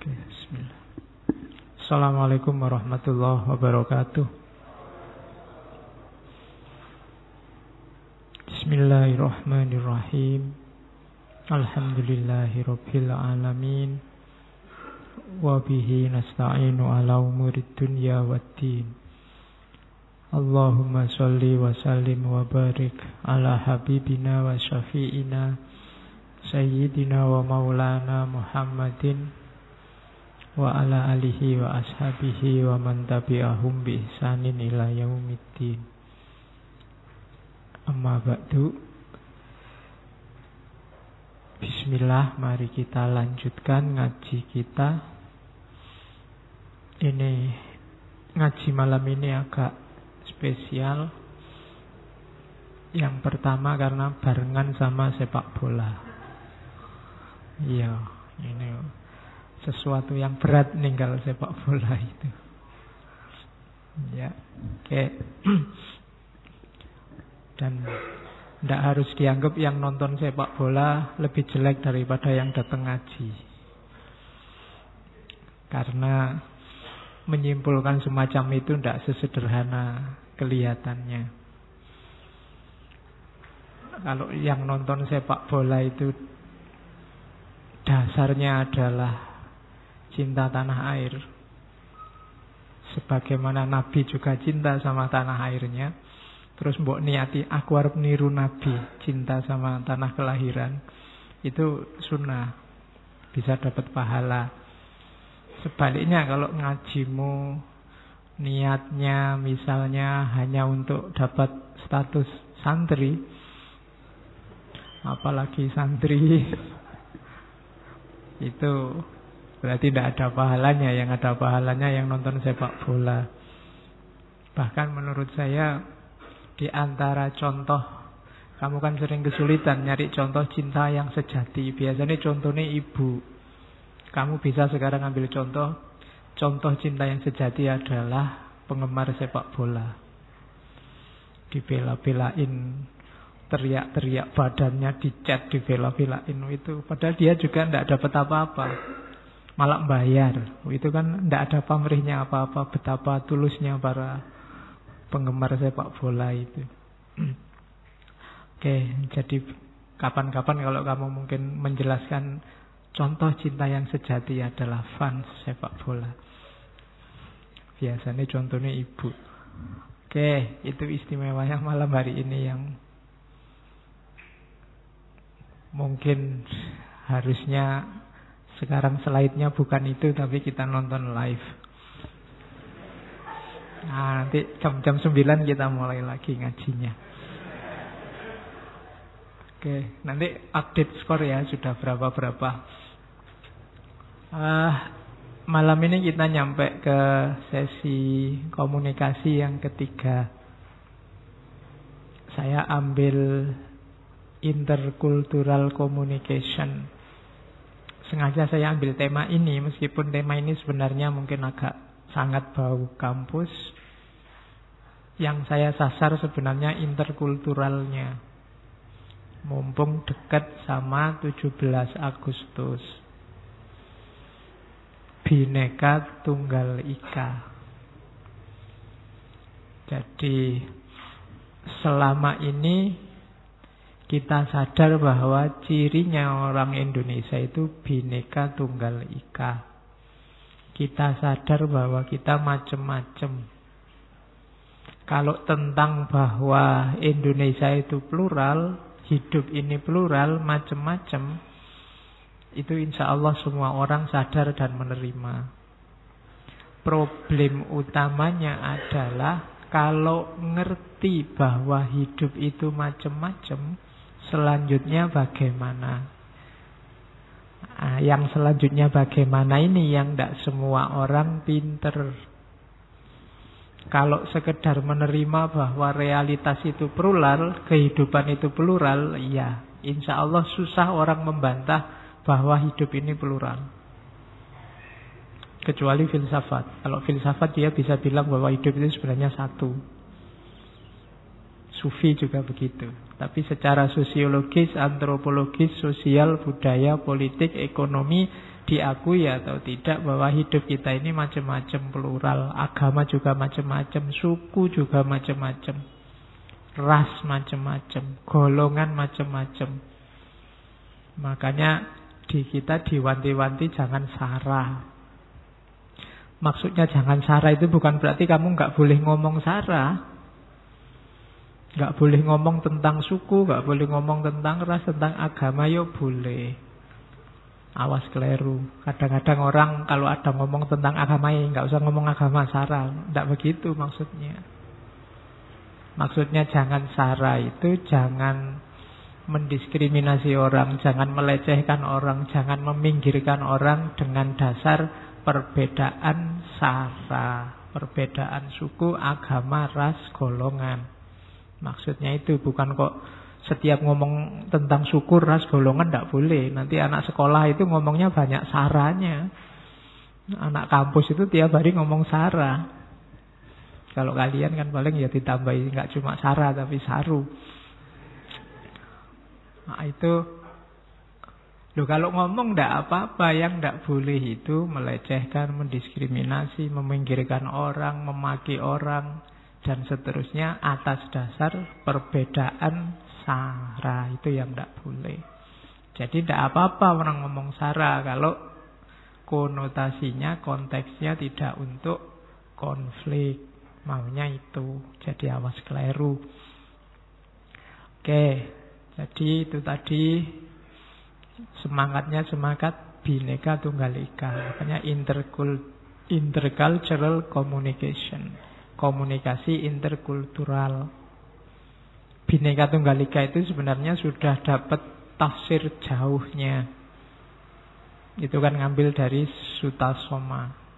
Oke, bismillah. Assalamualaikum warahmatullahi wabarakatuh. Bismillahirrahmanirrahim. Alhamdulillahirabbil alamin. Wa bihi nasta'inu ala umurid dunya waddin. Allahumma shalli wa sallim wa barik ala habibina wa syafi'ina sayyidina wa maulana Muhammadin wa ala alihi wa ashabihi wa man tabi'ahum bi ihsanin ila yaumiddin. Amma ba'du. Bismillah, mari kita lanjutkan ngaji kita. Ini ngaji malam ini agak spesial. Yang pertama karena barengan sama sepak bola. Iya, ini sesuatu yang berat ninggal sepak bola itu. Ya, oke. Dan tidak harus dianggap yang nonton sepak bola lebih jelek daripada yang datang ngaji. Karena menyimpulkan semacam itu tidak sesederhana kelihatannya. Kalau yang nonton sepak bola itu dasarnya adalah cinta tanah air, sebagaimana Nabi juga cinta sama tanah airnya. Terus mbok niati aku arep niru Nabi, cinta sama tanah kelahiran, itu sunnah, bisa dapat pahala. Sebaliknya kalau ngajimu niatnya misalnya hanya untuk dapat status santri, apalagi santri, itu berarti tidak ada pahalanya. Yang ada pahalanya yang nonton sepak bola. Bahkan menurut saya, di antara contoh, kamu kan sering kesulitan nyari contoh cinta yang sejati. Biasanya contohnya ibu. Kamu bisa sekarang ambil contoh cinta yang sejati adalah penggemar sepak bola. Dibela-belain, teriak-teriak badannya, dicat, dibela-belain itu. Padahal dia juga tidak dapat apa-apa, malah bayar. Itu kan tidak ada pamrihnya apa-apa. Betapa tulusnya para penggemar sepak bola itu. Oke, jadi kapan-kapan kalau kamu mungkin menjelaskan contoh cinta yang sejati adalah fans sepak bola. Biasanya contohnya ibu. Oke, itu istimewanya malam hari ini yang mungkin harusnya sekarang slide-nya bukan itu, tapi kita nonton live. Nah, nanti jam 9 kita mulai lagi ngajinya. Oke, nanti update skor ya, sudah berapa-berapa. Malam ini kita nyampe ke sesi komunikasi yang ketiga. Saya ambil intercultural communication. Sengaja saya ambil tema ini, meskipun tema ini sebenarnya mungkin agak sangat bau kampus. Yang saya sasar sebenarnya interkulturalnya. Mumpung dekat sama 17 Agustus. Bhinneka Tunggal Ika. Jadi selama ini kita sadar bahwa cirinya orang Indonesia itu Bhinneka Tunggal Ika. Kita sadar bahwa kita macam-macam. Kalau tentang bahwa Indonesia itu plural, hidup ini plural, macam-macam, itu insya Allah semua orang sadar dan menerima. Problem utamanya adalah kalau ngerti bahwa hidup itu macam-macam, selanjutnya bagaimana? Yang selanjutnya bagaimana ini yang tidak semua orang pinter. Kalau sekedar menerima bahwa realitas itu plural, kehidupan itu plural, ya insya Allah susah orang membantah bahwa hidup ini plural. Kecuali filsafat. Kalau filsafat dia bisa bilang bahwa hidup itu sebenarnya satu. Sufi juga begitu. Tapi secara sosiologis, antropologis, sosial, budaya, politik, ekonomi, diakui atau tidak bahwa hidup kita ini macam-macam, plural. Agama juga macam-macam, suku juga macam-macam, ras macam-macam, golongan macam-macam. Makanya di kita diwanti-wanti jangan sara. Maksudnya jangan sara itu bukan berarti kamu nggak boleh ngomong sara. Nggak boleh ngomong tentang suku, nggak boleh ngomong tentang ras, tentang agama, ya boleh. Awas keliru. Kadang-kadang orang kalau ada ngomong tentang agama, ya nggak usah ngomong agama, sara. Nggak begitu maksudnya. Maksudnya jangan sara itu jangan mendiskriminasi orang, jangan melecehkan orang, jangan meminggirkan orang dengan dasar perbedaan sara, perbedaan suku, agama, ras, golongan. Maksudnya itu bukan kok setiap ngomong tentang suku, ras, golongan tidak boleh. Nanti anak sekolah itu ngomongnya banyak saranya. Anak kampus itu tiap hari ngomong sara. Kalau kalian kan paling ya ditambahi nggak cuma sara tapi saru. Nah itu loh, kalau ngomong tidak apa-apa. Yang tidak boleh itu melecehkan, mendiskriminasi, meminggirkan orang, memaki orang dan seterusnya atas dasar perbedaan sara. Itu yang tidak boleh. Jadi tidak apa-apa orang ngomong sara kalau konotasinya, konteksnya tidak untuk konflik. Maunya itu. Jadi awas keliru. Oke, jadi itu tadi semangatnya semangat Bhinneka Tunggal Ika. Makanya intercultural communication, komunikasi interkultural. Bhinneka Tunggal Ika itu sebenarnya sudah dapat tafsir jauhnya. Itu kan ngambil dari Sutta Soma.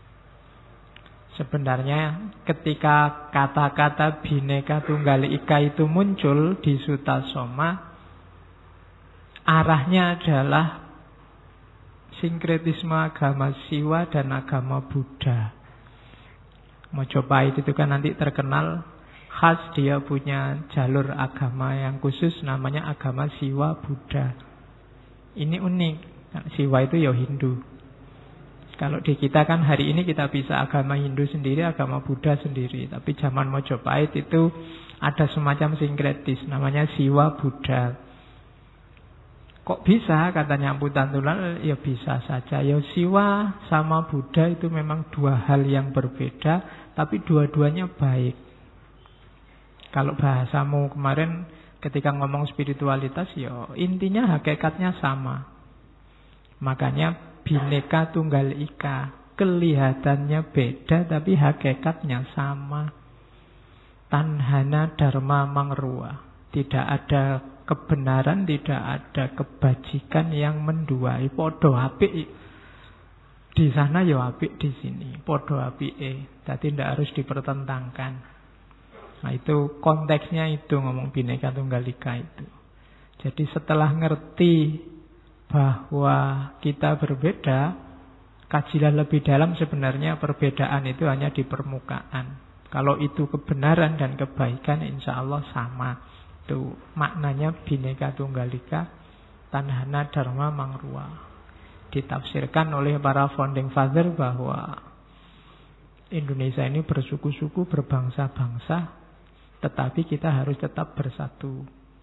Sebenarnya ketika kata-kata Bhinneka Tunggal Ika itu muncul di Sutta Soma, arahnya adalah sinkretisme agama Siwa dan agama Buddha. Mojopahit itu kan nanti terkenal khas, dia punya jalur agama yang khusus namanya agama Siwa Buddha. Ini unik. Siwa itu ya Hindu. Kalau di kita kan hari ini kita bisa agama Hindu sendiri, agama Buddha sendiri. Tapi zaman Mojopahit itu ada semacam sinkretis namanya Siwa Buddha. Kok bisa katanya Empu Tantulal? Ya bisa saja. Ya Siwa sama Buddha itu memang dua hal yang berbeda, tapi dua-duanya baik. Kalau bahasamu kemarin ketika ngomong spiritualitas, ya intinya hakikatnya sama. Makanya Bhinneka Tunggal Ika, kelihatannya beda tapi hakikatnya sama. Tanhana Dharma Mangrua, tidak ada kebenaran, tidak ada kebajikan yang menduai. Podo apik di sana ya apik di sini, podo apike. Jadi tidak harus dipertentangkan. Nah itu konteksnya itu ngomong Bhinneka Tunggal Ika itu. Jadi setelah ngerti bahwa kita berbeda, kajilah lebih dalam sebenarnya perbedaan itu hanya di permukaan. Kalau itu kebenaran dan kebaikan, insya Allah sama. Itu maknanya Bhinneka Tunggal Ika, Tanhana Dharma Mangrua. Ditafsirkan oleh para founding father bahwa Indonesia ini bersuku-suku, berbangsa-bangsa, tetapi kita harus tetap bersatu.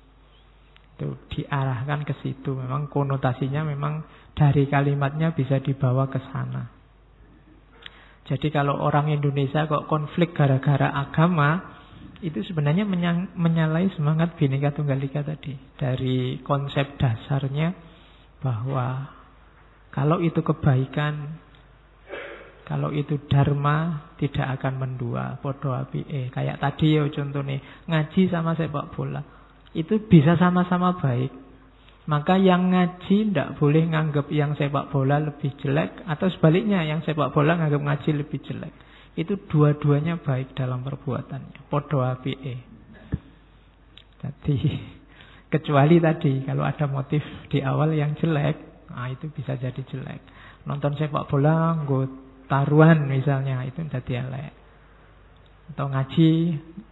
Itu diarahkan ke situ. Memang konotasinya memang dari kalimatnya bisa dibawa ke sana. Jadi kalau orang Indonesia kok konflik gara-gara agama, itu sebenarnya menyalahi semangat Bhinneka Tunggal Ika tadi. Dari konsep dasarnya bahwa kalau itu kebaikan, kalau itu dharma, tidak akan mendua. Podo apike. Kayak tadi ya contohnya, ngaji sama sepak bola. Itu bisa sama-sama baik. Maka yang ngaji tidak boleh nganggap yang sepak bola lebih jelek, atau sebaliknya yang sepak bola nganggap ngaji lebih jelek. Itu dua-duanya baik dalam perbuatannya. Podo apike. Jadi kecuali tadi kalau ada motif di awal yang jelek, nah itu bisa jadi jelek. Nonton sepak bola nggo taruhan misalnya, itu jadi elek. Atau ngaji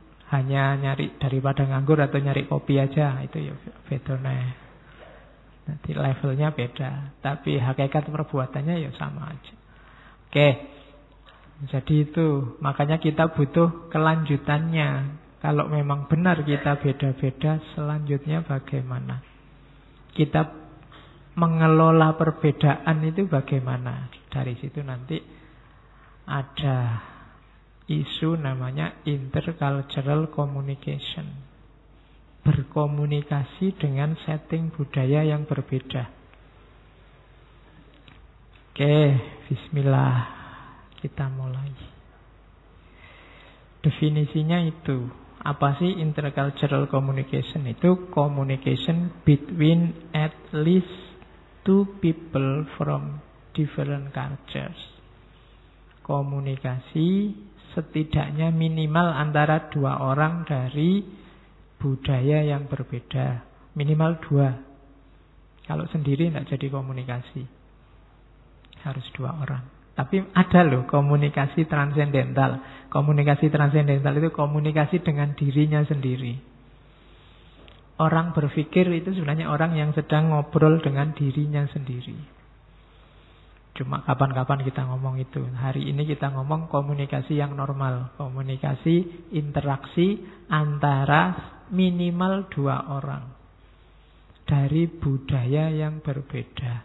hanya nyari daripada nganggur atau nyari kopi aja, itu ya bedone. Jadi levelnya beda, tapi hakikat perbuatannya ya sama aja. Oke. Jadi itu, makanya kita butuh kelanjutannya. Kalau memang benar kita beda-beda, selanjutnya bagaimana? Kita mengelola perbedaan itu bagaimana? Dari situ nanti ada isu namanya intercultural communication. Berkomunikasi dengan setting budaya yang berbeda. Oke, bismillah. Kita mulai. Definisinya itu. Apa sih intercultural communication? Itu communication between at least two people from different cultures. Komunikasi setidaknya minimal antara dua orang dari budaya yang berbeda. Minimal dua. Kalau sendiri tidak jadi komunikasi. Harus dua orang. Tapi ada loh komunikasi transendental. Komunikasi transendental itu komunikasi dengan dirinya sendiri. Orang berpikir itu sebenarnya orang yang sedang ngobrol dengan dirinya sendiri. Cuma kapan-kapan kita ngomong itu. Hari ini kita ngomong komunikasi yang normal. Komunikasi, interaksi antara minimal dua orang. Dari budaya yang berbeda.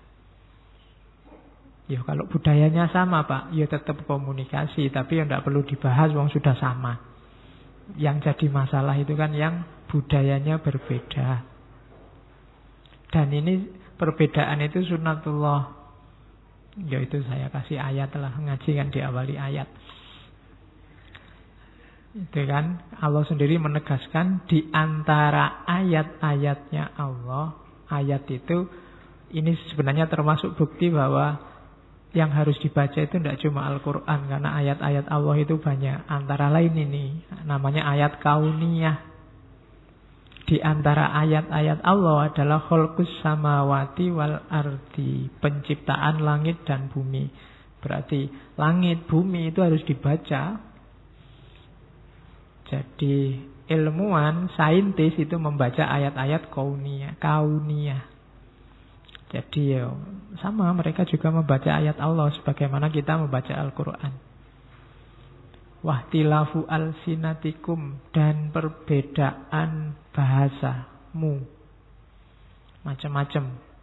Ya kalau budayanya sama Pak, ya tetap komunikasi. Tapi ya tidak perlu dibahas, wong sudah sama. Yang jadi masalah itu kan yang budayanya berbeda. Dan ini perbedaan itu sunnatullah. Yaitu saya kasih ayat lah, ngaji kan diawali ayat. Itu kan Allah sendiri menegaskan di antara ayat-ayatnya Allah. Ayat itu ini sebenarnya termasuk bukti bahwa yang harus dibaca itu tidak cuma Al-Quran. Karena ayat-ayat Allah itu banyak. Antara lain ini namanya ayat kauniyah. Di antara ayat-ayat Allah adalah khalqus samawati wal ardi. Penciptaan langit dan bumi. Berarti langit, bumi itu harus dibaca. Jadi ilmuwan, saintis itu membaca ayat-ayat kauniyah. Jadi ya sama, mereka juga membaca ayat Allah sebagaimana kita membaca Al-Quran. Wahtilafu alsinatikum, dan perbedaan bahasamu. Macam-macam.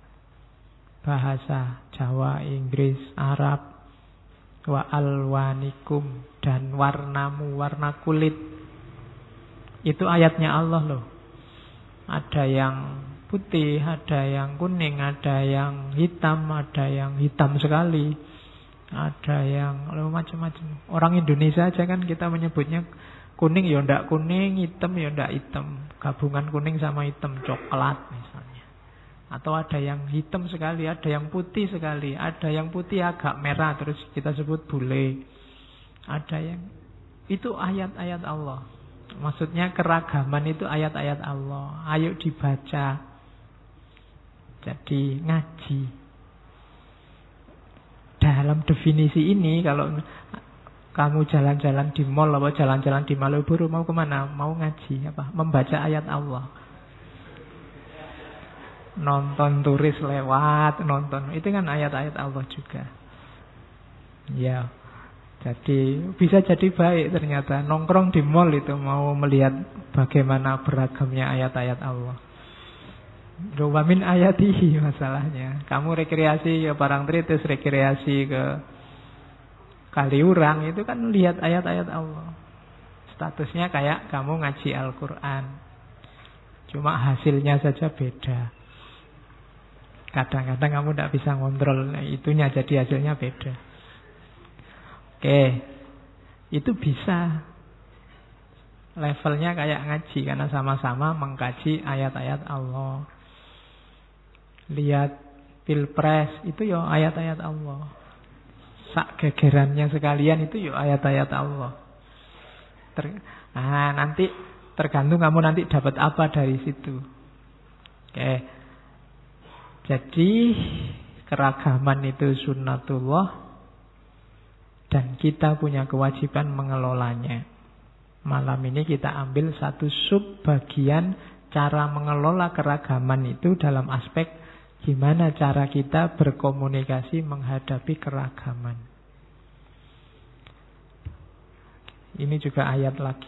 Bahasa Jawa, Inggris, Arab. Wa alwanikum, dan warnamu, warna kulit. Itu ayatnya Allah loh. Ada yang putih, ada yang kuning, ada yang hitam, ada yang hitam sekali, ada yang macam-macam. Orang Indonesia aja kan kita menyebutnya kuning ya ndak kuning, hitam ya ndak hitam, gabungan kuning sama hitam, coklat misalnya. Atau ada yang hitam sekali, ada yang putih sekali, ada yang putih agak merah terus kita sebut bule. Ada yang itu ayat-ayat Allah. Maksudnya keragaman itu ayat-ayat Allah. Ayo dibaca. Jadi ngaji. Dalam definisi ini kalau kamu jalan-jalan di mall atau jalan-jalan di Malioboro mau kemana? Mau ngaji apa? Membaca ayat Allah. Nonton turis lewat, nonton. Itu kan ayat-ayat Allah juga. Ya. Jadi bisa jadi baik ternyata. Nongkrong di mall itu mau melihat bagaimana beragamnya ayat-ayat Allah. Wamin ayatihi masalahnya. Kamu rekreasi ya Parangtritis, rekreasi ke Kaliurang, itu kan lihat ayat-ayat Allah. Statusnya kayak kamu ngaji Al-Quran. Cuma hasilnya saja beda. Kadang-kadang kamu tidak bisa ngontrol itunya, jadi hasilnya beda. Oke, itu bisa. Levelnya kayak ngaji karena sama-sama mengkaji ayat-ayat Allah. Lihat pilpres itu ya ayat-ayat Allah. Sak gegerannya sekalian itu ya ayat-ayat Allah. Nanti tergantung kamu nanti dapat apa dari situ. Oke. Jadi keragaman itu sunnatullah dan kita punya kewajiban mengelolanya. Malam ini kita ambil satu sub bagian cara mengelola keragaman itu dalam aspek Gimana cara kita berkomunikasi menghadapi keragaman. Ini juga ayat lagi.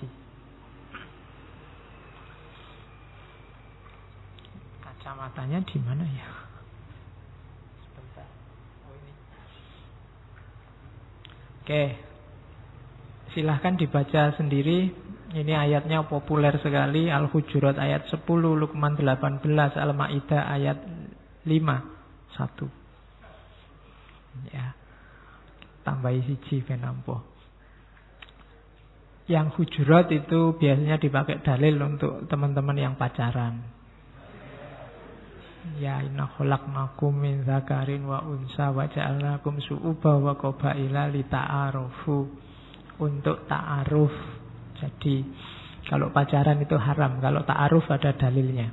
Kacamatanya di mana ya? Sebentar. Oh, ini. Oke. Silahkan dibaca sendiri. Ini ayatnya populer sekali. Al-Hujurat ayat 10, Luqman 18, Al-Ma'idah ayat 5:1. Ya. Tambahi siji ben ampuh. Yang Hujurat itu biasanya dipakai dalil untuk teman-teman yang pacaran. Ya inna khalaqnakum min dzakarin wa unsa wa ja'alnakum syu'uban wa qabaila lita'arufu. Untuk ta'aruf. Jadi kalau pacaran itu haram, kalau ta'aruf ada dalilnya.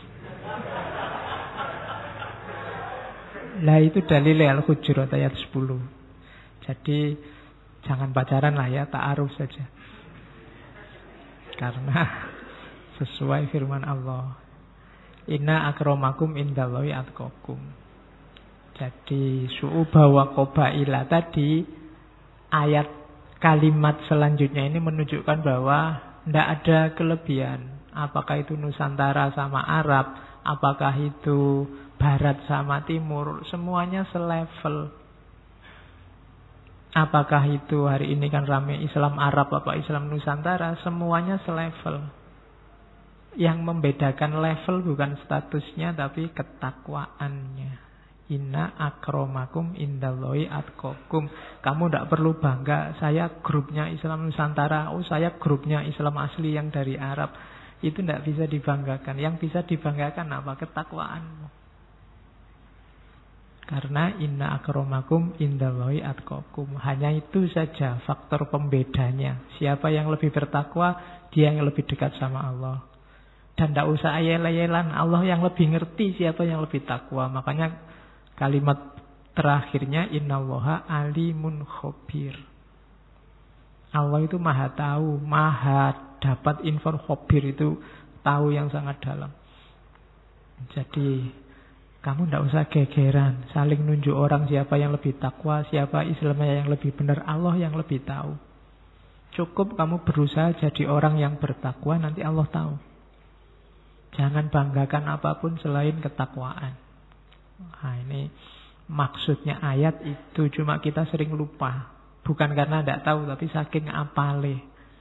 Nah itu dalilnya Al-Hujurat ayat 10. Jadi jangan pacaran lah ya, ta'aruf saja. Karena sesuai firman Allah, inna akramakum indallahi atqakum. Jadi su'uba wa qabaila tadi, ayat kalimat selanjutnya ini menunjukkan bahwa tidak ada kelebihan. Apakah itu Nusantara sama Arab, apakah itu Barat sama Timur, semuanya selevel. Apakah itu hari ini kan rame Islam Arab apa Islam Nusantara, semuanya selevel. Yang membedakan level bukan statusnya tapi ketakwaannya. Inna akramakum indallahi atqakum. Kamu tidak perlu bangga, saya grupnya Islam Nusantara, oh saya grupnya Islam asli yang dari Arab. Itu tidak bisa dibanggakan. Yang bisa dibanggakan apa? Ketakwaanmu. Karena inna akramakum indallahi atqakum. Hanya itu saja faktor pembedanya. Siapa yang lebih bertakwa, dia yang lebih dekat sama Allah. Dan tidak usah ayel-ayelan, Allah yang lebih ngerti siapa yang lebih takwa. Makanya kalimat terakhirnya innallaha alimun khabir. Allah itu maha tahu, maha dapat info. Khabir itu tahu yang sangat dalam. Jadi kamu tidak usah gegeran, saling nunjuk orang siapa yang lebih takwa, siapa Islamnya yang lebih benar, Allah yang lebih tahu. Cukup kamu berusaha jadi orang yang bertakwa, nanti Allah tahu. Jangan banggakan apapun selain ketakwaan. Nah ini maksudnya ayat itu, cuma kita sering lupa. Bukan karena tidak tahu, tapi saking apale.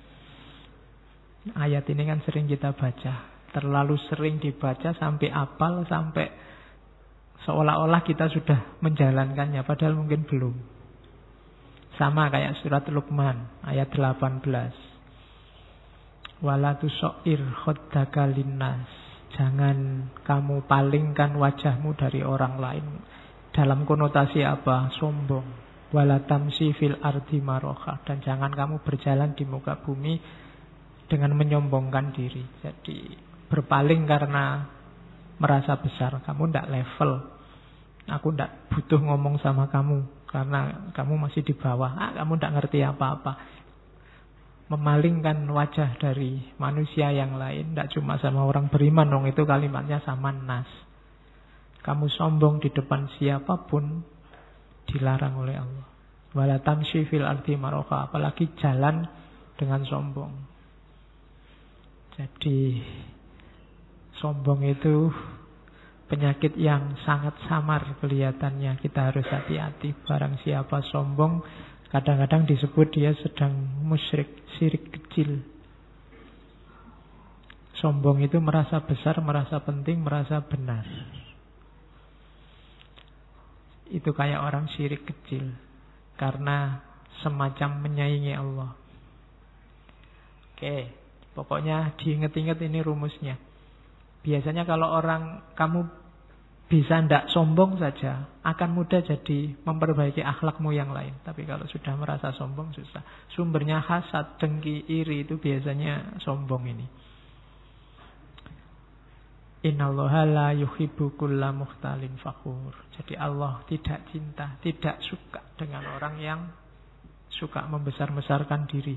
Ayat ini kan sering kita baca. Terlalu sering dibaca sampai apal, sampai seolah-olah kita sudah menjalankannya, padahal mungkin belum. Sama kayak surat Luqman ayat 18. Wala tusair khaddaka linnas. Jangan kamu palingkan wajahmu dari orang lain. Dalam konotasi apa? Sombong. Wala tamsi fil ardi maroha. Dan jangan kamu berjalan di muka bumi dengan menyombongkan diri. Jadi berpaling karena merasa besar. Kamu tidak level. Aku tidak butuh ngomong sama kamu karena kamu masih di bawah. Kamu tidak ngerti apa-apa. Memalingkan wajah dari manusia yang lain, tidak cuma sama orang beriman dong, itu kalimatnya sama nas. Kamu sombong di depan siapapun dilarang oleh Allah. Wala tamshi fil ardi maroha, apalagi jalan dengan sombong. Jadi sombong itu penyakit yang sangat samar kelihatannya. Kita harus hati-hati. Barang siapa sombong, kadang-kadang disebut dia sedang musyrik, syirik kecil. Sombong itu merasa besar, merasa penting, merasa benar. Itu kayak orang syirik kecil. Karena semacam menyaingi Allah. Oke, pokoknya diingat-ingat ini rumusnya. Biasanya kalau orang kamu bisa ndak sombong saja, akan mudah jadi memperbaiki akhlakmu yang lain. Tapi kalau sudah merasa sombong, susah. Sumbernya hasad, dengki, iri itu biasanya sombong ini. Innallaha la yuhibbu kulla mukhtalin fakhur. Jadi Allah tidak cinta, tidak suka dengan orang yang suka membesar-besarkan diri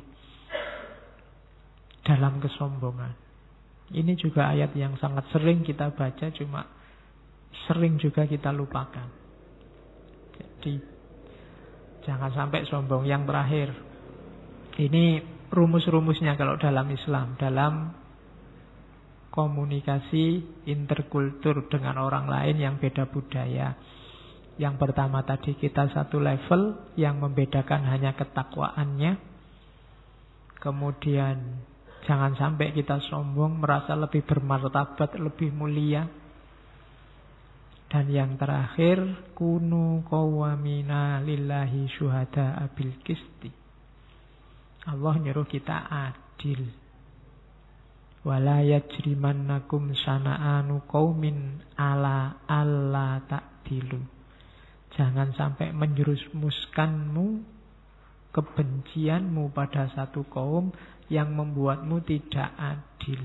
dalam kesombongan. Ini juga ayat yang sangat sering kita baca, cuma sering juga kita lupakan. Jadi jangan sampai sombong. Yang terakhir, ini rumus-rumusnya kalau dalam Islam, dalam komunikasi interkultur dengan orang lain yang beda budaya. Yang pertama tadi, kita satu level, yang membedakan hanya ketakwaannya. Kemudian jangan sampai kita sombong, merasa lebih bermartabat, lebih mulia. Dan yang terakhir, kunu qawwamina lillahi syuhada'a bil qisti. Allah nyuruh kita adil. Wala yajrimannakum sana'anu qaumin ala alla ta'dilu. Jangan sampai menjerumuskanmu kebencianmu pada satu kaum yang membuatmu tidak adil.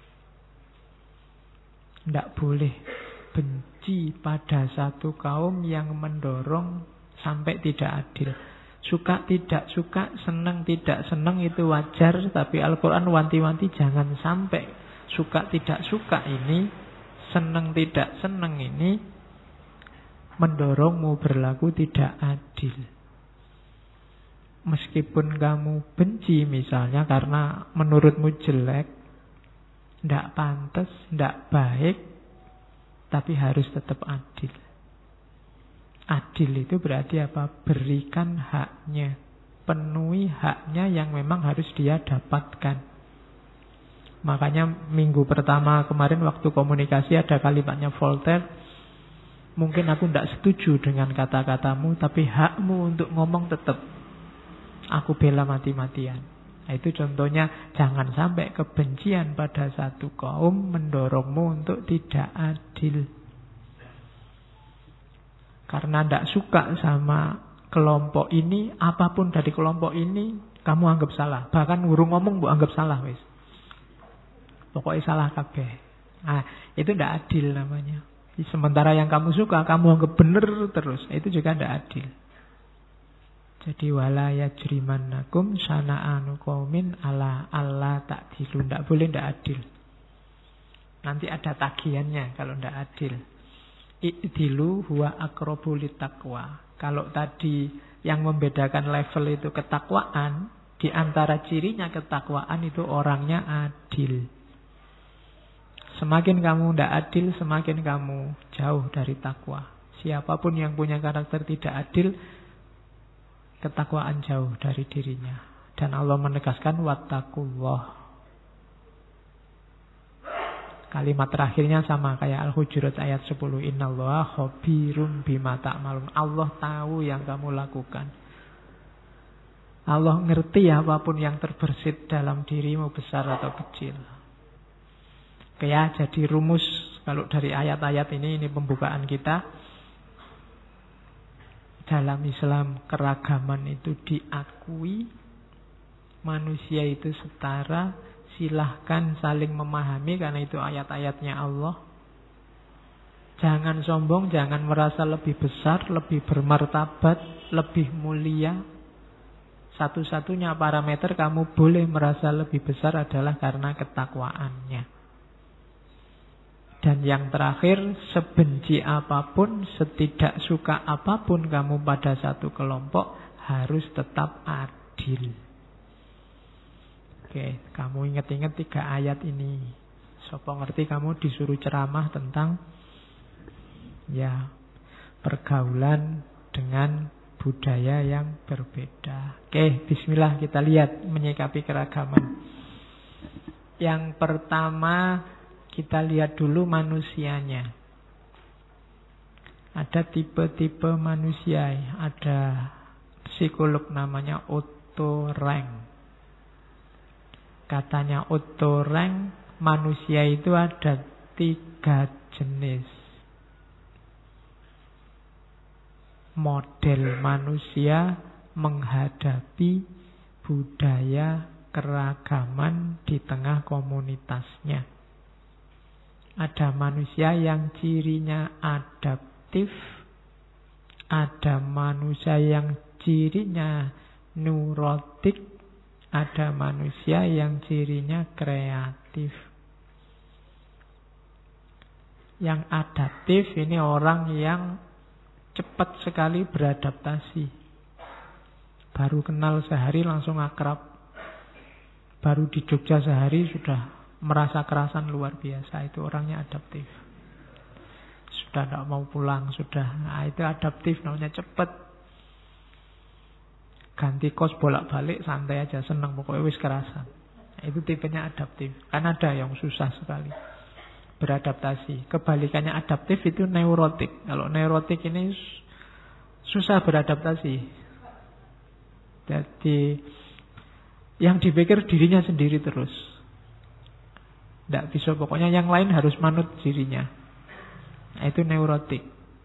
Tidak boleh benci pada satu kaum yang mendorong sampai tidak adil. Suka tidak suka, senang tidak senang itu wajar. Tapi Al-Quran wanti-wanti jangan sampai suka tidak suka ini, senang tidak senang ini mendorongmu berlaku tidak adil. Meskipun kamu benci misalnya karena menurutmu jelek, tidak pantas, tidak baik, tapi harus tetap adil. Adil itu berarti apa? Berikan haknya, penuhi haknya yang memang harus dia dapatkan. Makanya minggu pertama kemarin waktu komunikasi ada kalimatnya Voltaire, mungkin aku tidak setuju dengan kata-katamu, tapi hakmu untuk ngomong tetap aku bela mati-matian. Nah, itu contohnya, jangan sampai kebencian pada satu kaum mendorongmu untuk tidak adil. Karena tidak suka sama kelompok ini, apapun dari kelompok ini kamu anggap salah. Bahkan urung ngomong bu anggap salah wis. Pokoknya salah kabeh. Nah, itu tidak adil namanya. Sementara yang kamu suka kamu anggap benar terus, itu juga tidak adil. Jadi wala yajrimannakum sana'anu qaumin ala alla ta'dilu. Tidak boleh tidak adil. Nanti ada tagihannya kalau tidak adil. I'dilu huwa aqrabu littaqwa. Kalau tadi yang membedakan level itu ketakwaan, di antara cirinya ketakwaan itu orangnya adil. Semakin kamu tidak adil, semakin kamu jauh dari takwa. Siapapun yang punya karakter tidak adil, ketakwaan jauh dari dirinya. Dan Allah menegaskan wattaqullah. Kalimat terakhirnya sama kayak Al-Hujurat ayat 10. Innallaha khabirum bima ta'malun. Allah tahu yang kamu lakukan. Allah ngerti apapun yang terbersit dalam dirimu, besar atau kecil. Oke ya, jadi rumus kalau dari ayat-ayat ini pembukaan kita. Dalam Islam keragaman itu diakui, manusia itu setara. Silahkan saling memahami karena itu ayat-ayatnya Allah. Jangan sombong, jangan merasa lebih besar, lebih bermartabat, lebih mulia. Satu-satunya parameter kamu boleh merasa lebih besar adalah karena ketakwaannya. Dan yang terakhir, sebenci apapun, setidak suka apapun kamu pada satu kelompok, harus tetap adil. Oke, kamu ingat-ingat 3 ayat ini. Sopo ngerti kamu disuruh ceramah tentang pergaulan dengan budaya yang berbeda. Oke, bismillah kita lihat menyikapi keragaman. Yang pertama kita lihat dulu manusianya. Ada tipe-tipe manusia. Ada psikolog namanya Otto Rank. Katanya Otto Rank, manusia itu ada 3 jenis. Model manusia menghadapi budaya keragaman di tengah komunitasnya. Ada manusia yang cirinya adaptif, ada manusia yang cirinya neurotik, ada manusia yang cirinya kreatif. Yang adaptif ini orang yang cepat sekali beradaptasi. Baru kenal sehari langsung akrab. Baru di Jogja sehari sudah merasa kerasan luar biasa. Itu orangnya adaptif. Sudah tidak mau pulang, sudah. Nah, itu adaptif, namanya cepat. Ganti kos bolak-balik santai aja, senang pokoknya wis kerasan. Nah, itu tipenya adaptif. Kan ada yang susah sekali beradaptasi. Kebalikannya adaptif itu neurotik. Kalau neurotik ini susah beradaptasi. Jadi yang dipikir dirinya sendiri terus. Tidak bisa, pokoknya yang lain harus manut dirinya. Nah, itu neurotik.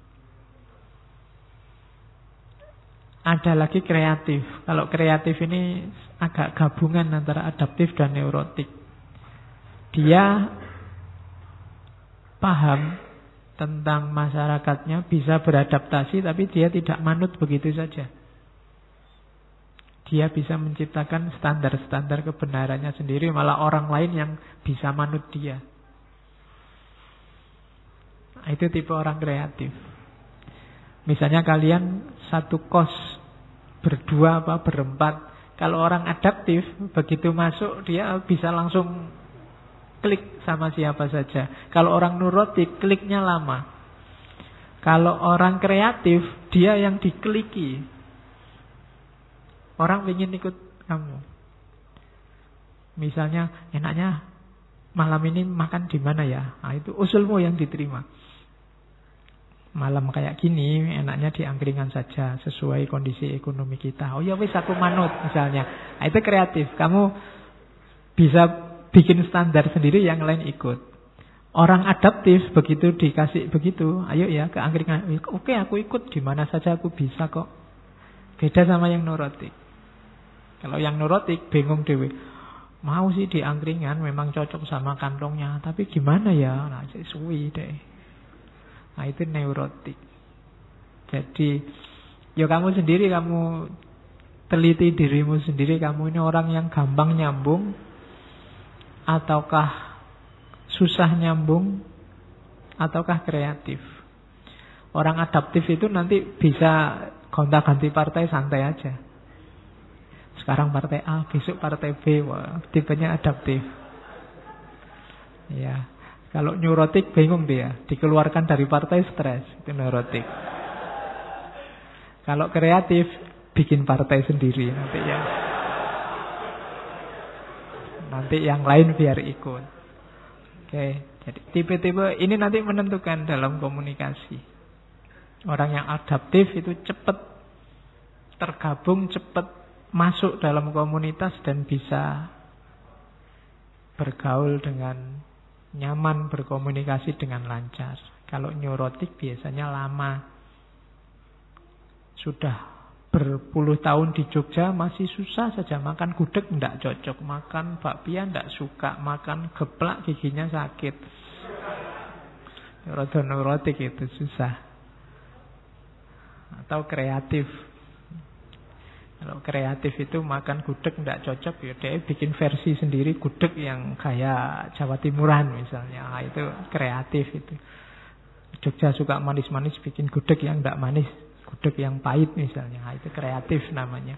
Ada lagi kreatif. Kalau kreatif ini agak gabungan antara adaptif dan neurotik. Dia paham tentang masyarakatnya, bisa beradaptasi, tapi dia tidak manut begitu saja. Dia bisa menciptakan standar-standar kebenarannya sendiri, malah orang lain yang bisa manut dia. Nah, itu tipe orang kreatif. Misalnya kalian satu kos, berdua apa berempat. Kalau orang adaptif, begitu masuk dia bisa langsung klik sama siapa saja. Kalau orang neurotik, kliknya lama. Kalau orang kreatif, dia yang dikliki. Orang ingin ikut kamu. Misalnya, enaknya malam ini makan di mana ya? Nah, itu usulmu yang diterima. Malam kayak gini, enaknya di angkringan saja, sesuai kondisi ekonomi kita. Oh ya wis, aku manut misalnya. Nah, itu kreatif. Kamu bisa bikin standar sendiri, yang lain ikut. Orang adaptif begitu dikasih begitu, ayo ya ke angkringan. Oke, aku ikut, di mana saja aku bisa kok. Beda sama yang neurotik. Kalau yang neurotik bingung dewe. Mau sih di angkringan, memang cocok sama kantongnya, tapi gimana ya? Nah, suwi deh. Nah, itu neurotik. Jadi, ya kamu sendiri, kamu teliti dirimu sendiri, kamu ini orang yang gampang nyambung ataukah susah nyambung, ataukah kreatif. Orang adaptif itu nanti bisa gonta-ganti partai santai aja. Sekarang partai A, besok partai B. Wah, tipenya adaptif. Ya, kalau neurotik bingung dia, dikeluarkan dari partai stres, itu neurotik. Kalau kreatif bikin partai sendiri nanti ya. Nanti yang lain biar ikut. Oke, jadi tipe-tipe ini nanti menentukan dalam komunikasi. Orang yang adaptif itu cepat tergabung, cepat masuk dalam komunitas dan bisa bergaul dengan nyaman, berkomunikasi dengan lancar. Kalau neurotik biasanya lama. Sudah berpuluh tahun di Jogja masih susah saja. Makan gudeg tidak cocok, makan bakpia tidak suka, makan geplak giginya sakit. Neurotik itu susah. Atau kreatif. Kalau kreatif itu makan gudeg tidak cocok, ya dia bikin versi sendiri gudeg yang kayak Jawa Timuran misalnya. Nah, itu kreatif itu. Jogja suka manis-manis, bikin gudeg yang tidak manis, gudeg yang pahit misalnya. Nah, itu kreatif namanya.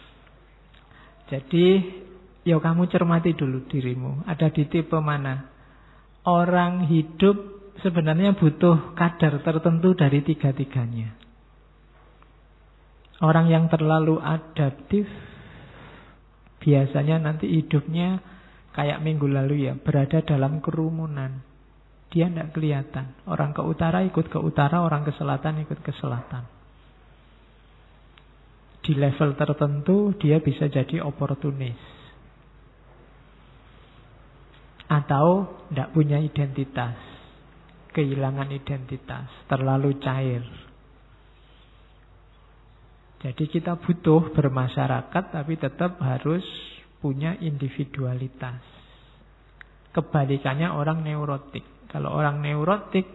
Jadi, ya kamu cermati dulu dirimu. Ada di tipe mana? Orang hidup sebenarnya butuh kadar tertentu dari tiga-tiganya. Orang yang terlalu adaptif biasanya nanti hidupnya kayak minggu lalu ya, berada dalam kerumunan. Dia tidak kelihatan. Orang ke utara ikut ke utara, orang ke selatan ikut ke selatan. Di level tertentu dia bisa jadi oportunis. Atau tidak punya identitas. Kehilangan identitas, terlalu cair. Jadi kita butuh bermasyarakat tapi tetap harus punya individualitas. Kebalikannya orang neurotik. Kalau orang neurotik,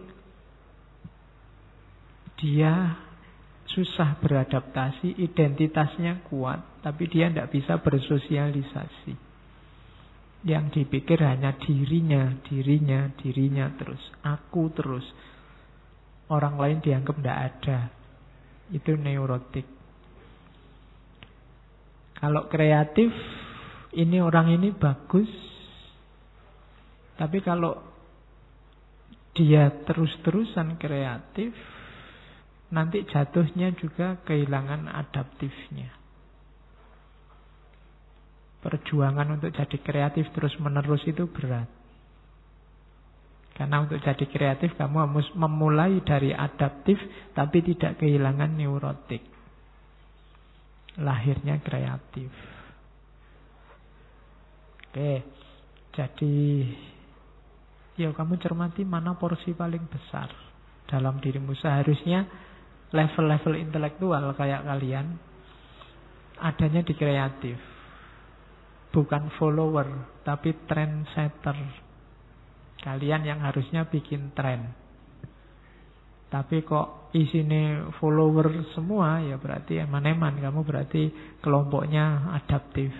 dia susah beradaptasi, identitasnya kuat, tapi dia tidak bisa bersosialisasi. Yang dipikir hanya dirinya terus. Aku terus. Orang lain dianggap tidak ada. Itu neurotik. Kalau kreatif, ini orang ini bagus. Tapi kalau dia terus-terusan kreatif, nanti jatuhnya juga kehilangan adaptifnya. Perjuangan untuk jadi kreatif terus-menerus itu berat. Karena untuk jadi kreatif kamu harus memulai dari adaptif tapi tidak kehilangan neurotik. Lahirnya kreatif. Oke, jadi ya kamu cermati mana porsi paling besar dalam dirimu. Seharusnya level-level intelektual kayak kalian adanya di kreatif. Bukan follower, tapi trendsetter. Kalian yang harusnya bikin tren. Tapi kok isinya follower semua, ya berarti eman-eman. Kamu berarti kelompoknya adaptif.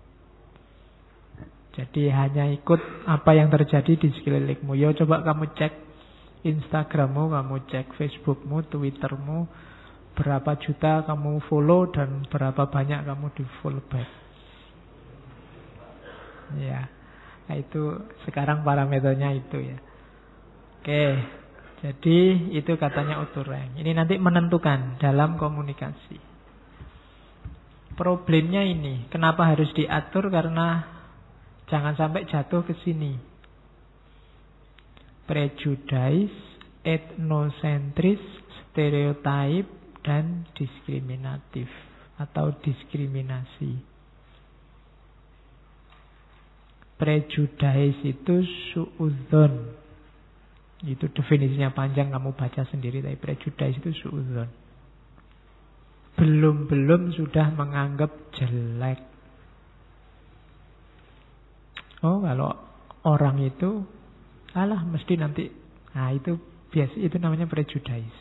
Jadi hanya ikut apa yang terjadi di sekelilingmu. Ya coba kamu cek Instagrammu, kamu cek Facebookmu, Twittermu. Berapa juta kamu follow dan berapa banyak kamu di follow back. Ya, nah itu sekarang parameternya itu ya. Oke, jadi itu katanya Auto-Rank. Ini nanti menentukan dalam komunikasi. Problemnya ini, kenapa harus diatur? Karena jangan sampai jatuh ke sini. Prejudice, etnosentris, stereotype, dan diskriminatif atau diskriminasi. Prejudice itu suudzon. Itu definisinya panjang, kamu baca sendiri. Tapi prejudice itu suudzon. Belum sudah menganggap jelek. Oh, kalau orang itu alah mesti nanti. Nah, itu biasa, itu namanya prejudice.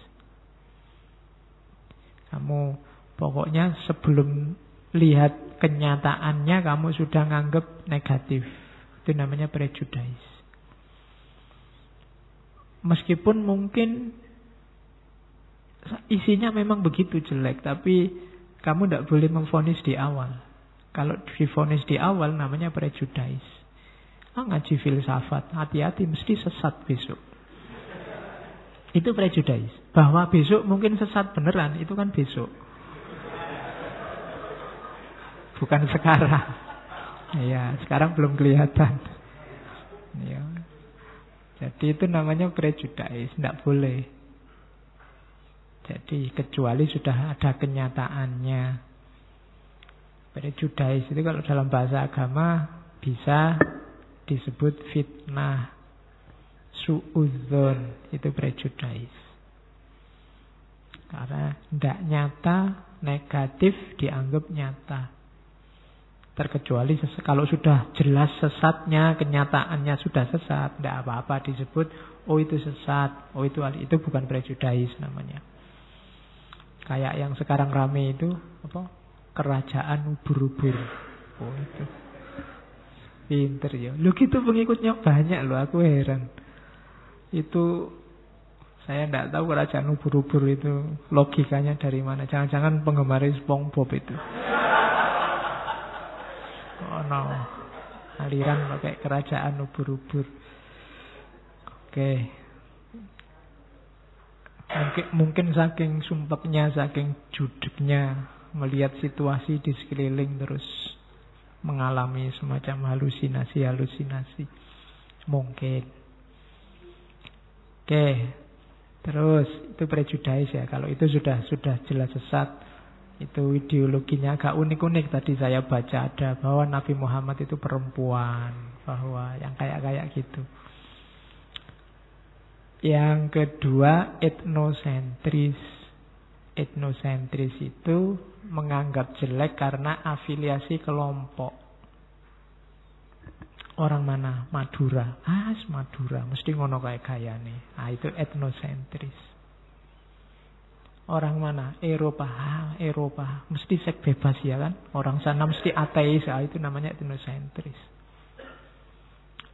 Kamu pokoknya sebelum lihat kenyataannya kamu sudah nganggap negatif. Itu namanya prejudice. Meskipun mungkin isinya memang begitu jelek, tapi kamu tidak boleh memvonis di awal. Kalau divonis di awal namanya prejudice. Ngaji filsafat, hati-hati mesti sesat besok. Itu prejudice. Bahwa besok mungkin sesat beneran, itu kan besok. Bukan sekarang. Ya, sekarang belum kelihatan. Ya. Jadi itu namanya prejudice, tidak boleh. Jadi kecuali sudah ada kenyataannya. Prejudice itu kalau dalam bahasa agama bisa disebut fitnah, suudzon, itu prejudice. Karena tidak nyata, negatif dianggap nyata. Terkecuali kalau sudah jelas sesatnya, kenyataannya sudah sesat, tidak apa-apa disebut, oh itu sesat, oh itu bukan prejudice namanya. Kayak yang sekarang rame itu apa? Kerajaan ubur-ubur. Oh itu. Pinter ya. Lu gitu pengikutnya banyak loh, aku heran. Itu saya tidak tahu kerajaan ubur-ubur itu logikanya dari mana. Jangan-jangan penggemar SpongeBob itu. Oh no, aliran pakai kerajaan ubur-ubur. Oke. Mungkin saking sumpeknya, saking judeknya melihat situasi di sekeliling terus mengalami semacam halusinasi. Mungkin. Oke. Terus itu prejudice ya. Kalau itu sudah jelas sesat. Itu ideologinya agak unik-unik. Tadi saya baca ada bahwa Nabi Muhammad itu perempuan, bahwa yang kayak gitu. Yang kedua, etnosentris. Etnosentris itu menganggap jelek karena afiliasi kelompok. Orang mana? Madura. Madura, mesti ngono kayak gayane. Itu etnosentris. Orang mana? Eropa. Eropa. Mesti seks bebas ya kan? Orang sana mesti ateis. Itu namanya etnosentris.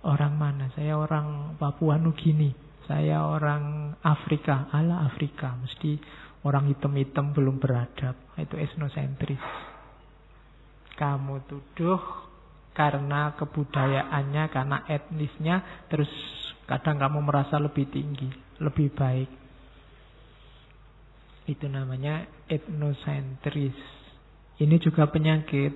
Orang mana? Saya orang Papua Nugini. Saya orang Afrika. Ala Afrika. Mesti orang hitam-hitam belum beradab. Itu etnosentris. Kamu tuduh karena kebudayaannya, karena etnisnya, terus kadang kamu merasa lebih tinggi, lebih baik. Itu namanya etnosentris. Ini juga penyakit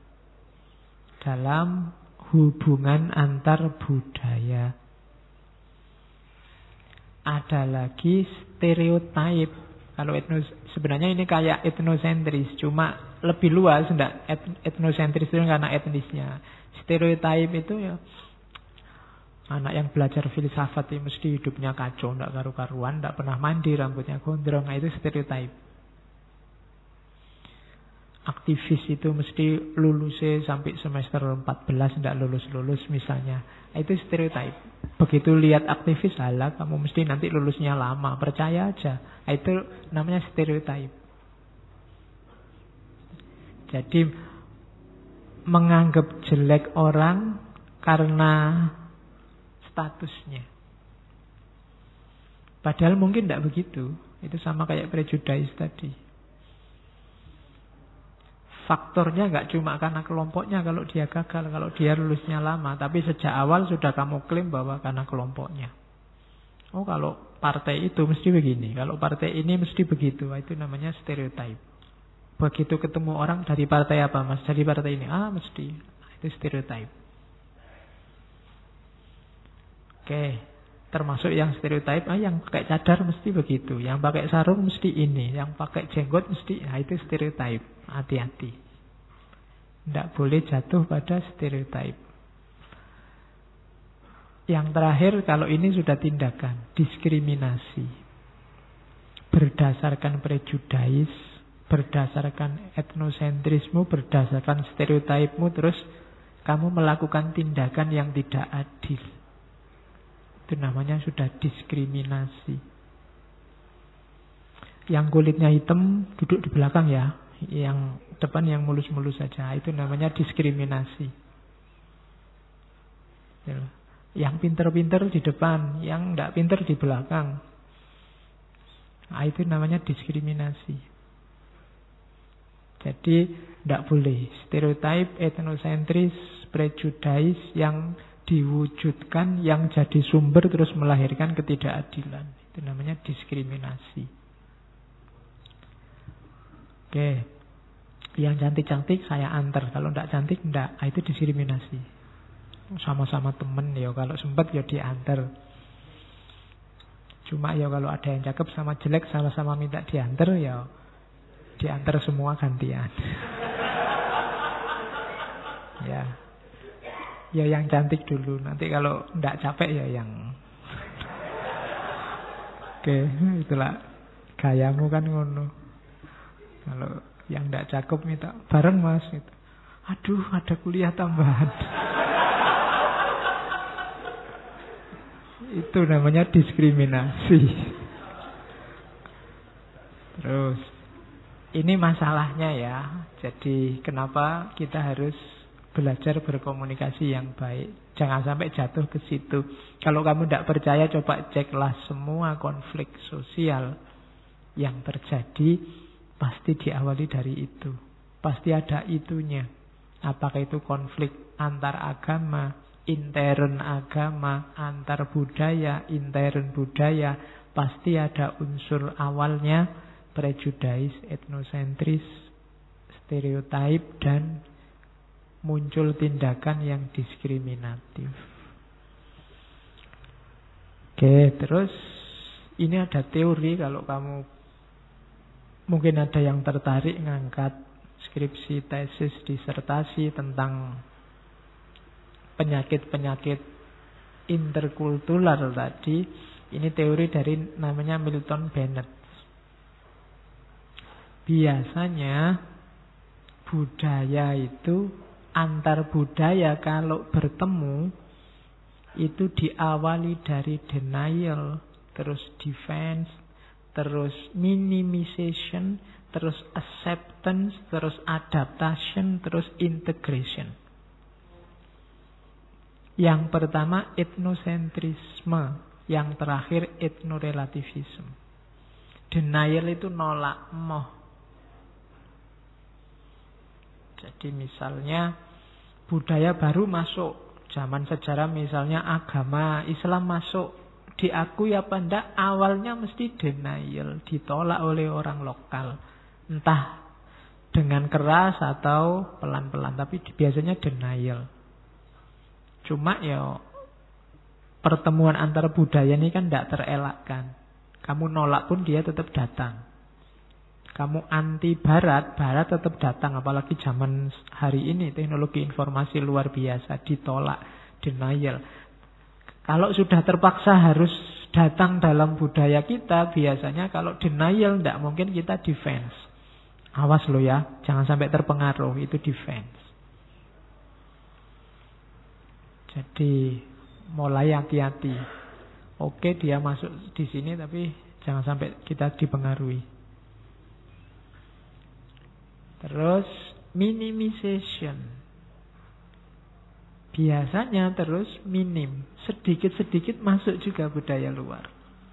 dalam hubungan antar budaya. Ada lagi stereotip. Kalau sebenarnya ini kayak etnosentris, cuma lebih luas. Enggak, etnosentris itu karena etnisnya. Stereotip itu ya anak yang belajar filsafat itu mesti hidupnya kacau, enggak karu-karuan, enggak pernah mandi, rambutnya gondrong. Nah, itu stereotip. Aktivis itu mesti lulusnya sampai semester 14 enggak lulus-lulus misalnya. Itu stereotip. Begitu lihat aktivis, halah kamu mesti nanti lulusnya lama, percaya aja. Itu namanya stereotip. Jadi menganggap jelek orang karena statusnya. Padahal mungkin tidak begitu. Itu sama kayak prejudice tadi. Faktornya nggak cuma karena kelompoknya kalau dia gagal, kalau dia lulusnya lama. Tapi sejak awal sudah kamu klaim bahwa karena kelompoknya. Oh, kalau partai itu mesti begini, kalau partai ini mesti begitu. Itu namanya stereotip. Begitu ketemu orang dari partai apa, mas? Dari partai ini. Ah, mesti. Itu stereotip. Oke. Termasuk yang stereotip, yang pakai cadar mesti begitu. Yang pakai sarung mesti ini. Yang pakai jenggot mesti, itu stereotip. Hati-hati. Tidak boleh jatuh pada stereotip. Yang terakhir, kalau ini sudah tindakan diskriminasi. Berdasarkan prejudice, berdasarkan etnosentrismu, berdasarkan stereotipmu, terus kamu melakukan tindakan yang tidak adil. Itu namanya sudah diskriminasi. Yang kulitnya hitam duduk di belakang ya, yang depan yang mulus-mulus saja. Itu namanya diskriminasi. Yang pinter-pinter di depan, yang tidak pinter di belakang. Itu namanya diskriminasi. Jadi tidak boleh stereotip, etnosentris, prejudice yang diwujudkan, yang jadi sumber terus melahirkan ketidakadilan. Itu namanya diskriminasi. Oke. Yang cantik-cantik saya antar, kalau tidak cantik tidak. Itu diskriminasi. Sama-sama temen ya, kalau sempat ya diantar. Cuma ya kalau ada yang cakep sama jelek sama-sama minta diantar, ya diantar semua gantian. Ya yang cantik dulu. Nanti kalau tidak capek ya yang. Oke, itulah gayamu kan ngono. Kalau yang tidak cakep minta bareng mas gitu. Aduh, ada kuliah tambahan. Itu namanya diskriminasi. Terus ini masalahnya ya. Jadi kenapa kita harus belajar berkomunikasi yang baik. Jangan sampai jatuh ke situ. Kalau kamu tidak percaya, coba ceklah semua konflik sosial yang terjadi. Pasti diawali dari itu. Pasti ada itunya. Apakah itu konflik antar agama, intern agama, antar budaya, intern budaya. Pasti ada unsur awalnya prejudice, etnosentris, stereotip, dan muncul tindakan yang diskriminatif. Oke, terus ini ada teori. Kalau kamu mungkin ada yang tertarik ngangkat skripsi, tesis, disertasi tentang penyakit-penyakit interkultural tadi. Ini teori dari namanya Milton Bennett. Biasanya budaya itu, antar budaya kalau bertemu itu diawali dari denial, terus defense, terus minimization, terus acceptance, terus adaptation, terus integration. Yang pertama etnosentrisme, yang terakhir etnorelativisme. Denial itu nolak moh. Jadi misalnya budaya baru masuk, zaman sejarah misalnya agama Islam masuk, diakui apa enggak, awalnya mesti denial, ditolak oleh orang lokal. Entah dengan keras atau pelan-pelan, tapi biasanya denial. Cuma ya pertemuan antara budaya ini kan tidak terelakkan. Kamu nolak pun dia tetap datang. Kamu anti barat, barat tetap datang. Apalagi zaman hari ini teknologi informasi luar biasa, ditolak, denial. Kalau sudah terpaksa harus datang dalam budaya kita, biasanya kalau denial tidak mungkin kita defense. Awas lo ya, jangan sampai terpengaruh, itu defense. Jadi mulai hati-hati. Oke, dia masuk di sini tapi jangan sampai kita dipengaruhi. Terus minimization. Biasanya terus minim, sedikit-sedikit masuk juga budaya luar.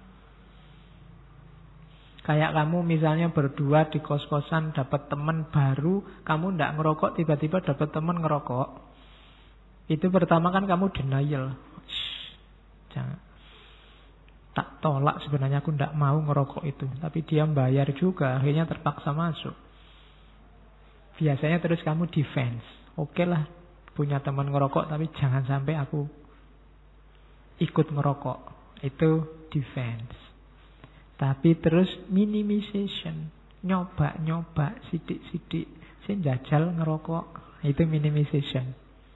Kayak kamu misalnya berdua di kos-kosan dapat teman baru, kamu ndak ngerokok, tiba-tiba dapat teman ngerokok. Itu pertama kan kamu denial. Jangan. Tak tolak sebenarnya, aku ndak mau ngerokok itu, tapi dia bayar juga, akhirnya terpaksa masuk. Biasanya terus kamu defense. Oke lah, punya teman ngerokok, tapi jangan sampai aku ikut ngerokok. Itu defense. Tapi terus minimization. Nyoba-nyoba, sidik-sidik. Saya jajal ngerokok. Itu minimization.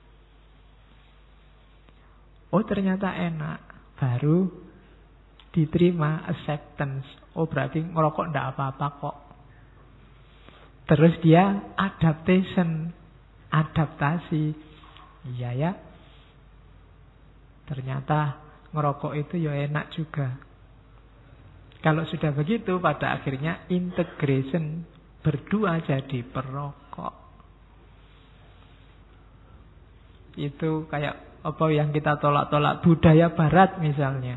Oh ternyata enak. Baru diterima, acceptance. Oh berarti ngerokok ndak apa-apa kok. Terus dia adaptation, adaptasi. Iya ya. Ternyata ngerokok itu ya enak juga. Kalau sudah begitu, pada akhirnya integration, berdua jadi perokok. Itu kayak apa yang kita tolak-tolak, budaya barat misalnya.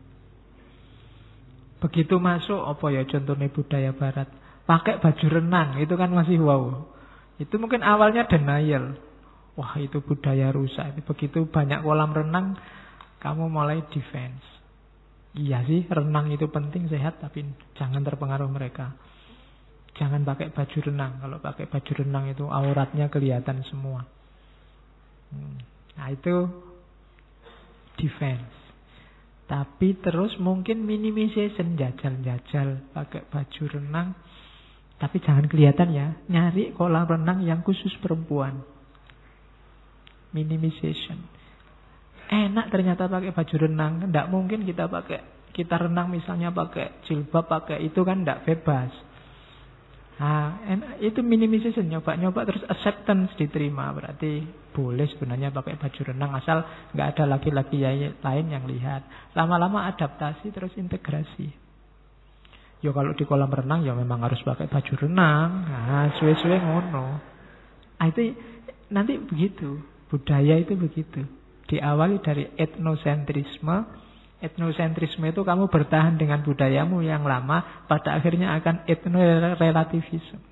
Begitu masuk, apa ya contohnya budaya barat, pakai baju renang, itu kan masih wow. Itu mungkin awalnya denial. Wah itu budaya rusak. Begitu banyak kolam renang, kamu mulai defense. Iya sih, renang itu penting, sehat, tapi jangan terpengaruh mereka. Jangan pakai baju renang. Kalau pakai baju renang itu auratnya kelihatan semua. Nah itu defense. Tapi terus mungkin minimization, jajal-jajal pakai baju renang, tapi jangan kelihatan ya. Nyari kolam renang yang khusus perempuan. Minimization. Enak ternyata pakai baju renang. Tidak mungkin kita renang misalnya pakai jilbab, pakai itu kan tidak bebas. Nah, itu minimization, nyoba-nyoba terus acceptance diterima. Berarti boleh sebenarnya pakai baju renang asal nggak ada laki-laki lain yang lihat. Lama-lama adaptasi terus integrasi. Yo kalau di kolam renang ya memang harus pakai baju renang. Nah, suwe-suwe ngono. Nah, itu nanti begitu. Budaya itu begitu. Diawali dari etnosentrisme. Etnosentrisme itu kamu bertahan dengan budayamu yang lama, pada akhirnya akan etnorelativisme.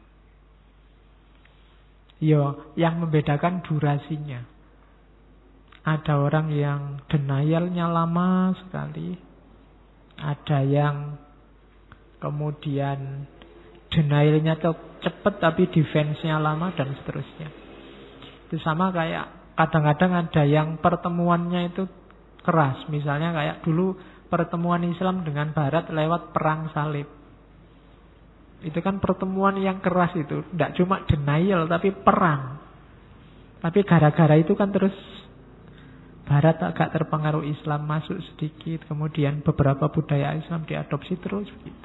Yo, yang membedakan durasinya. Ada orang yang denialnya lama sekali. Ada yang kemudian denialnya cepat tapi defense-nya lama dan seterusnya. Itu sama kayak kadang-kadang ada yang pertemuannya itu keras. Misalnya kayak dulu pertemuan Islam dengan Barat lewat perang salib. Itu kan pertemuan yang keras itu. Tidak cuma denial tapi perang. Tapi gara-gara itu kan terus Barat agak terpengaruh Islam, masuk sedikit. Kemudian beberapa budaya Islam diadopsi terus begitu.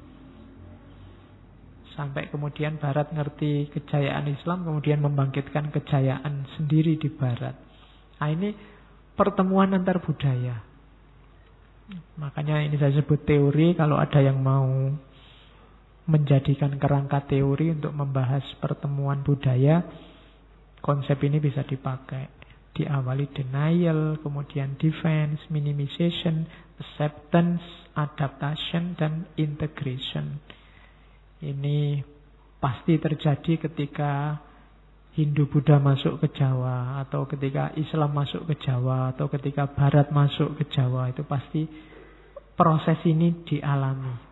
Sampai kemudian Barat ngerti kejayaan Islam, kemudian membangkitkan kejayaan sendiri di Barat. Nah ini pertemuan antar budaya. Makanya ini saya sebut teori. Kalau ada yang mau menjadikan kerangka teori untuk membahas pertemuan budaya, konsep ini bisa dipakai. Diawali denial, kemudian defense, minimization, acceptance, adaptation, dan integration. Ini pasti terjadi ketika Hindu-Buddha masuk ke Jawa, atau ketika Islam masuk ke Jawa, atau ketika Barat masuk ke Jawa. Itu pasti proses ini dialami.